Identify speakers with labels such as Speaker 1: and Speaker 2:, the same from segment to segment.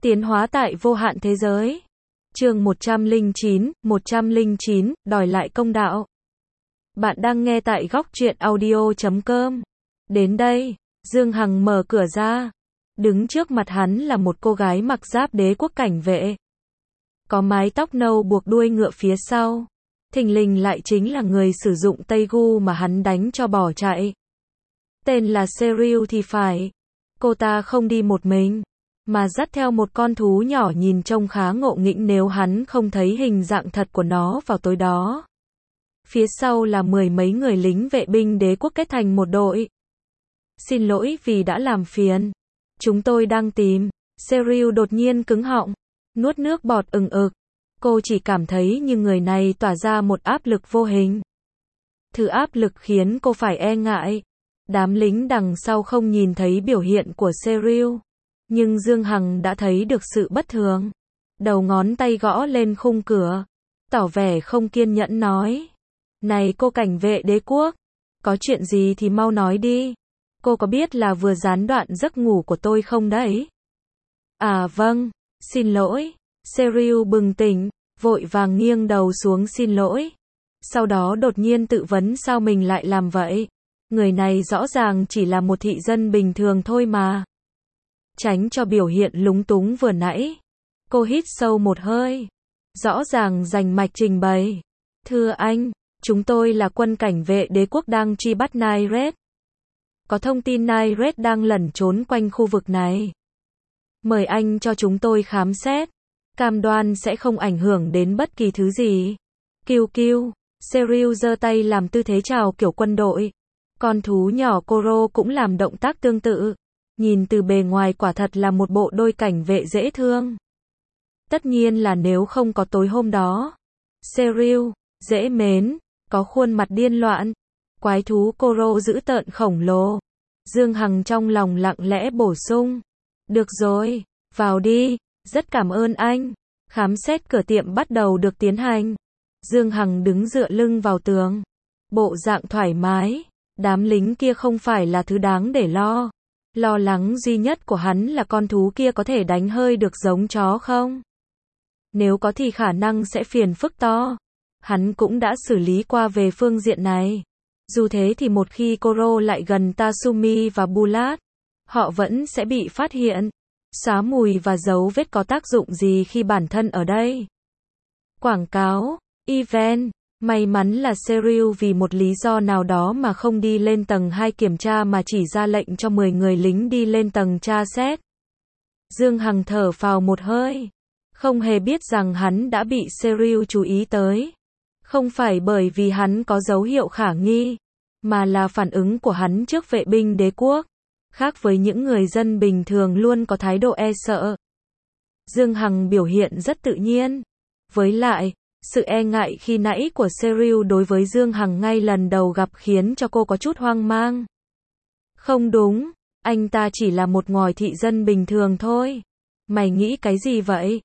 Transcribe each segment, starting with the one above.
Speaker 1: Tiến hóa tại vô hạn thế giới. Chương 109, đòi lại công đạo. Bạn đang nghe tại góc truyện audio.com. Đến đây, Dương Hằng mở cửa ra. Đứng trước mặt hắn là một cô gái mặc giáp đế quốc cảnh vệ. Có mái tóc nâu buộc đuôi ngựa phía sau. Thình lình lại chính là người sử dụng Tây Gu mà hắn đánh cho bỏ chạy. Tên là Serial thì phải. Cô ta không đi một mình, mà dắt theo một con thú nhỏ nhìn trông khá ngộ nghĩnh nếu hắn không thấy hình dạng thật của nó vào tối đó. Phía sau là mười mấy người lính vệ binh đế quốc kết thành một đội. Xin lỗi vì đã làm phiền. Chúng tôi đang tìm. Serial đột nhiên cứng họng, nuốt nước bọt ừng ực. Cô chỉ cảm thấy như người này tỏa ra một áp lực vô hình. Thứ áp lực khiến cô phải e ngại. Đám lính đằng sau không nhìn thấy biểu hiện của Serial, nhưng Dương Hằng đã thấy được sự bất thường. Đầu ngón tay gõ lên khung cửa, tỏ vẻ không kiên nhẫn nói: "Này cô cảnh vệ đế quốc, có chuyện gì thì mau nói đi. Cô có biết là vừa gián đoạn giấc ngủ của tôi không đấy?" "À vâng, xin lỗi." Serial bừng tỉnh, vội vàng nghiêng đầu xuống xin lỗi. Sau đó đột nhiên tự vấn sao mình lại làm vậy. Người này rõ ràng chỉ là một thị dân bình thường thôi mà. Tránh cho biểu hiện lúng túng vừa nãy, cô hít sâu một hơi, rõ ràng rành mạch trình bày: "Thưa anh, chúng tôi là quân cảnh vệ đế quốc đang truy bắt Nairet. Có thông tin Nairet đang lẩn trốn quanh khu vực này. Mời anh cho chúng tôi khám xét, cam đoan sẽ không ảnh hưởng đến bất kỳ thứ gì." Kiu kiu, Serial giơ tay làm tư thế chào kiểu quân đội. Con thú nhỏ Koro cũng làm động tác tương tự. Nhìn từ bề ngoài quả thật là một bộ đôi cảnh vệ dễ thương. Tất nhiên là nếu không có tối hôm đó. Serial, dễ mến, có khuôn mặt điên loạn. Quái thú Koro dữ tợn khổng lồ. Dương Hằng trong lòng lặng lẽ bổ sung: "Được rồi, vào đi, rất cảm ơn anh." Khám xét cửa tiệm bắt đầu được tiến hành. Dương Hằng đứng dựa lưng vào tường, bộ dạng thoải mái. Đám lính kia không phải là thứ đáng để lo. Lo lắng duy nhất của hắn là con thú kia có thể đánh hơi được giống chó không? Nếu có thì khả năng sẽ phiền phức to. Hắn cũng đã xử lý qua về phương diện này. Dù thế thì một khi Koro lại gần Tatsumi và Bulat, họ vẫn sẽ bị phát hiện. Xóa mùi và dấu vết có tác dụng gì khi bản thân ở đây? Quảng cáo, event. May mắn là Serial vì một lý do nào đó mà không đi lên tầng 2 kiểm tra mà chỉ ra lệnh cho 10 người lính đi lên tầng tra xét. Dương Hằng thở phào một hơi. Không hề biết rằng hắn đã bị Serial chú ý tới. Không phải bởi vì hắn có dấu hiệu khả nghi, mà là phản ứng của hắn trước vệ binh đế quốc. Khác với những người dân bình thường luôn có thái độ e sợ, Dương Hằng biểu hiện rất tự nhiên. Với lại, sự e ngại khi nãy của Serial đối với Dương Hằng ngay lần đầu gặp khiến cho cô có chút hoang mang. "Không đúng, anh ta chỉ là một ngòi thị dân bình thường thôi. Mày nghĩ cái gì vậy?"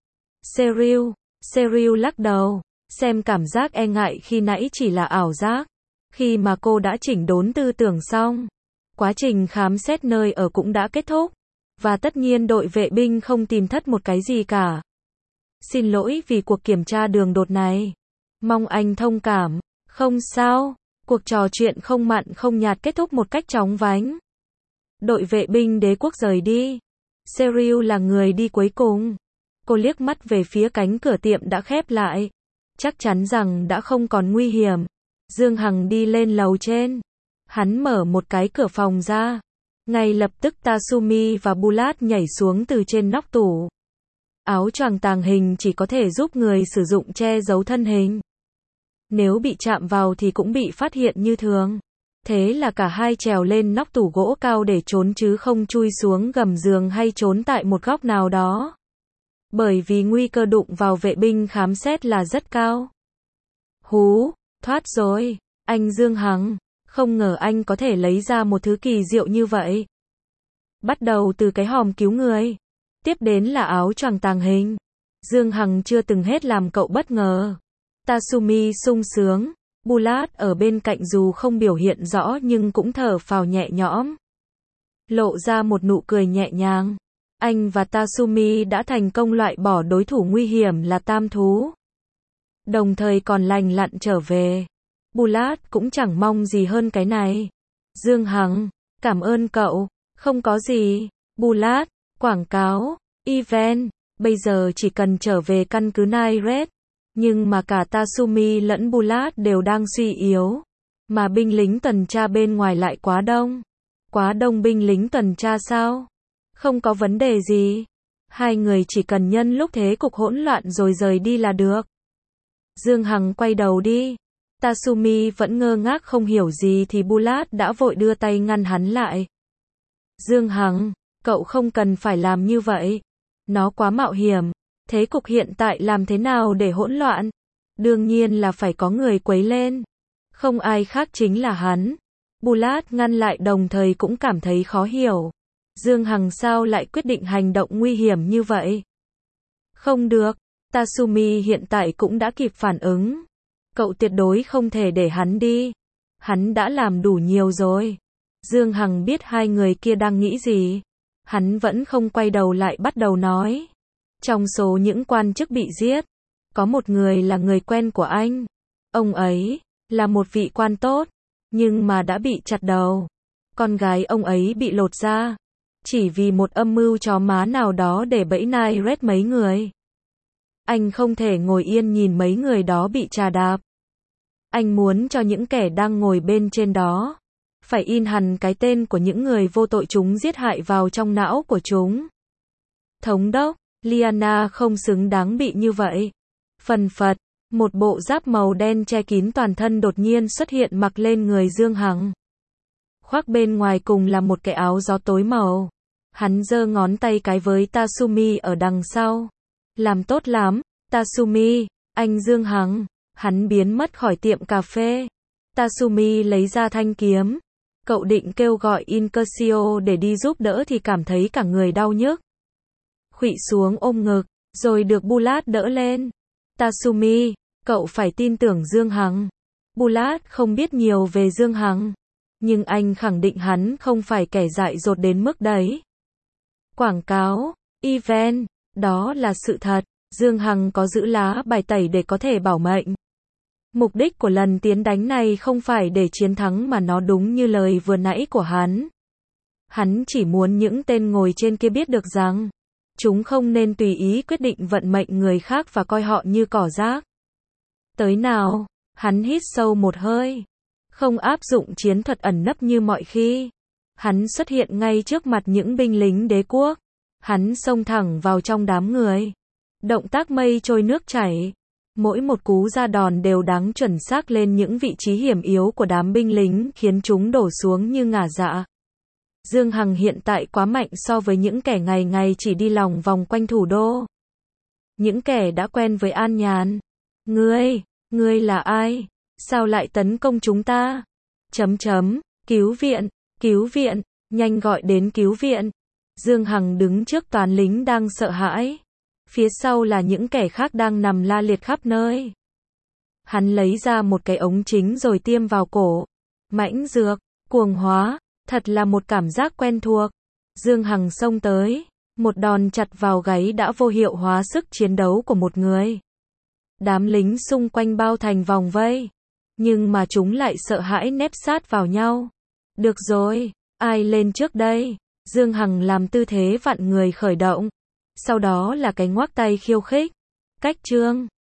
Speaker 1: Serial lắc đầu, xem cảm giác e ngại khi nãy chỉ là ảo giác. Khi mà cô đã chỉnh đốn tư tưởng xong, quá trình khám xét nơi ở cũng đã kết thúc, và tất nhiên đội vệ binh không tìm thất một cái gì cả. "Xin lỗi vì cuộc kiểm tra đường đột này. Mong anh thông cảm." "Không sao." Cuộc trò chuyện không mặn không nhạt kết thúc một cách chóng vánh. Đội vệ binh đế quốc rời đi. Serial là người đi cuối cùng. Cô liếc mắt về phía cánh cửa tiệm đã khép lại. Chắc chắn rằng đã không còn nguy hiểm. Dương Hằng đi lên lầu trên. Hắn mở một cái cửa phòng ra. Ngay lập tức Tatsumi và Bulat nhảy xuống từ trên nóc tủ. Áo choàng tàng hình chỉ có thể giúp người sử dụng che giấu thân hình. Nếu bị chạm vào thì cũng bị phát hiện như thường. Thế là cả hai trèo lên nóc tủ gỗ cao để trốn chứ không chui xuống gầm giường hay trốn tại một góc nào đó. Bởi vì nguy cơ đụng vào vệ binh khám xét là rất cao. "Hú, thoát rồi, anh Dương Hằng, không ngờ anh có thể lấy ra một thứ kỳ diệu như vậy." Bắt đầu từ cái hòm cứu người, tiếp đến là áo choàng tàng hình. Dương Hằng chưa từng hết làm cậu bất ngờ. Tatsumi sung sướng. Bulat ở bên cạnh dù không biểu hiện rõ nhưng cũng thở phào nhẹ nhõm, lộ ra một nụ cười nhẹ nhàng. Anh và Tatsumi đã thành công loại bỏ đối thủ nguy hiểm là tam thú. Đồng thời còn lành lặn trở về. Bulat cũng chẳng mong gì hơn cái này. Dương Hằng, cảm ơn cậu. Không có gì. Bulat, quảng cáo, event, bây giờ chỉ cần trở về căn cứ Nairet. Nhưng mà cả Tatsumi lẫn Bulat đều đang suy yếu. Mà binh lính tuần tra bên ngoài lại quá đông. Quá đông binh lính tuần tra sao? Không có vấn đề gì. Hai người chỉ cần nhân lúc thế cục hỗn loạn rồi rời đi là được. Dương Hằng quay đầu đi. Tatsumi vẫn ngơ ngác không hiểu gì thì Bulat đã vội đưa tay ngăn hắn lại. Dương Hằng, cậu không cần phải làm như vậy. Nó quá mạo hiểm. Thế cục hiện tại làm thế nào để hỗn loạn? Đương nhiên là phải có người quấy lên. Không ai khác chính là hắn. Bulat ngăn lại đồng thời cũng cảm thấy khó hiểu. Dương Hằng sao lại quyết định hành động nguy hiểm như vậy? Không được. Tatsumi hiện tại cũng đã kịp phản ứng. Cậu tuyệt đối không thể để hắn đi. Hắn đã làm đủ nhiều rồi. Dương Hằng biết hai người kia đang nghĩ gì. Hắn vẫn không quay đầu lại bắt đầu nói. Trong số những quan chức bị giết, có một người là người quen của anh. Ông ấy là một vị quan tốt, nhưng mà đã bị chặt đầu. Con gái ông ấy bị lột da, chỉ vì một âm mưu chó má nào đó để bẫy Nairet mấy người. Anh không thể ngồi yên nhìn mấy người đó bị trà đạp. Anh muốn cho những kẻ đang ngồi bên trên đó phải in hẳn cái tên của những người vô tội chúng giết hại vào trong não của chúng. Thống đốc, Liana không xứng đáng bị như vậy. Phần phật, một bộ giáp màu đen che kín toàn thân đột nhiên xuất hiện mặc lên người Dương Hằng. Khoác bên ngoài cùng là một cái áo gió tối màu. Hắn giơ ngón tay cái với Tatsumi ở đằng sau. Làm tốt lắm, Tatsumi, anh Dương Hằng. Hắn biến mất khỏi tiệm cà phê. Tatsumi lấy ra thanh kiếm. Cậu định kêu gọi Incursio để đi giúp đỡ thì cảm thấy cả người đau nhức. Khuỵu xuống ôm ngực, rồi được Bulat đỡ lên. Tatsumi, cậu phải tin tưởng Dương Hằng. Bulat không biết nhiều về Dương Hằng, nhưng anh khẳng định hắn không phải kẻ dại dột đến mức đấy. Quảng cáo, event, đó là sự thật. Dương Hằng có giữ lá bài tẩy để có thể bảo mệnh. Mục đích của lần tiến đánh này không phải để chiến thắng mà nó đúng như lời vừa nãy của hắn. Hắn chỉ muốn những tên ngồi trên kia biết được rằng chúng không nên tùy ý quyết định vận mệnh người khác và coi họ như cỏ rác. Tới nào, hắn hít sâu một hơi. Không áp dụng chiến thuật ẩn nấp như mọi khi. Hắn xuất hiện ngay trước mặt những binh lính đế quốc. Hắn xông thẳng vào trong đám người. Động tác mây trôi nước chảy. Mỗi một cú ra đòn đều đáng chuẩn xác lên những vị trí hiểm yếu của đám binh lính khiến chúng đổ xuống như ngả dạ. Dương Hằng hiện tại quá mạnh so với những kẻ ngày ngày chỉ đi lòng vòng quanh thủ đô. Những kẻ đã quen với an nhàn. Ngươi là ai? Sao lại tấn công chúng ta? Cứu viện, nhanh gọi đến cứu viện. Dương Hằng đứng trước toán lính đang sợ hãi. Phía sau là những kẻ khác đang nằm la liệt khắp nơi. Hắn lấy ra một cái ống chính rồi tiêm vào cổ. Mãnh dược, cuồng hóa, thật là một cảm giác quen thuộc. Dương Hằng xông tới, một đòn chặt vào gáy đã vô hiệu hóa sức chiến đấu của một người. Đám lính xung quanh bao thành vòng vây, nhưng mà chúng lại sợ hãi nép sát vào nhau. Được rồi, ai lên trước đây? Dương Hằng làm tư thế vặn người khởi động. Sau đó là cái ngoắc tay khiêu khích. Cách chương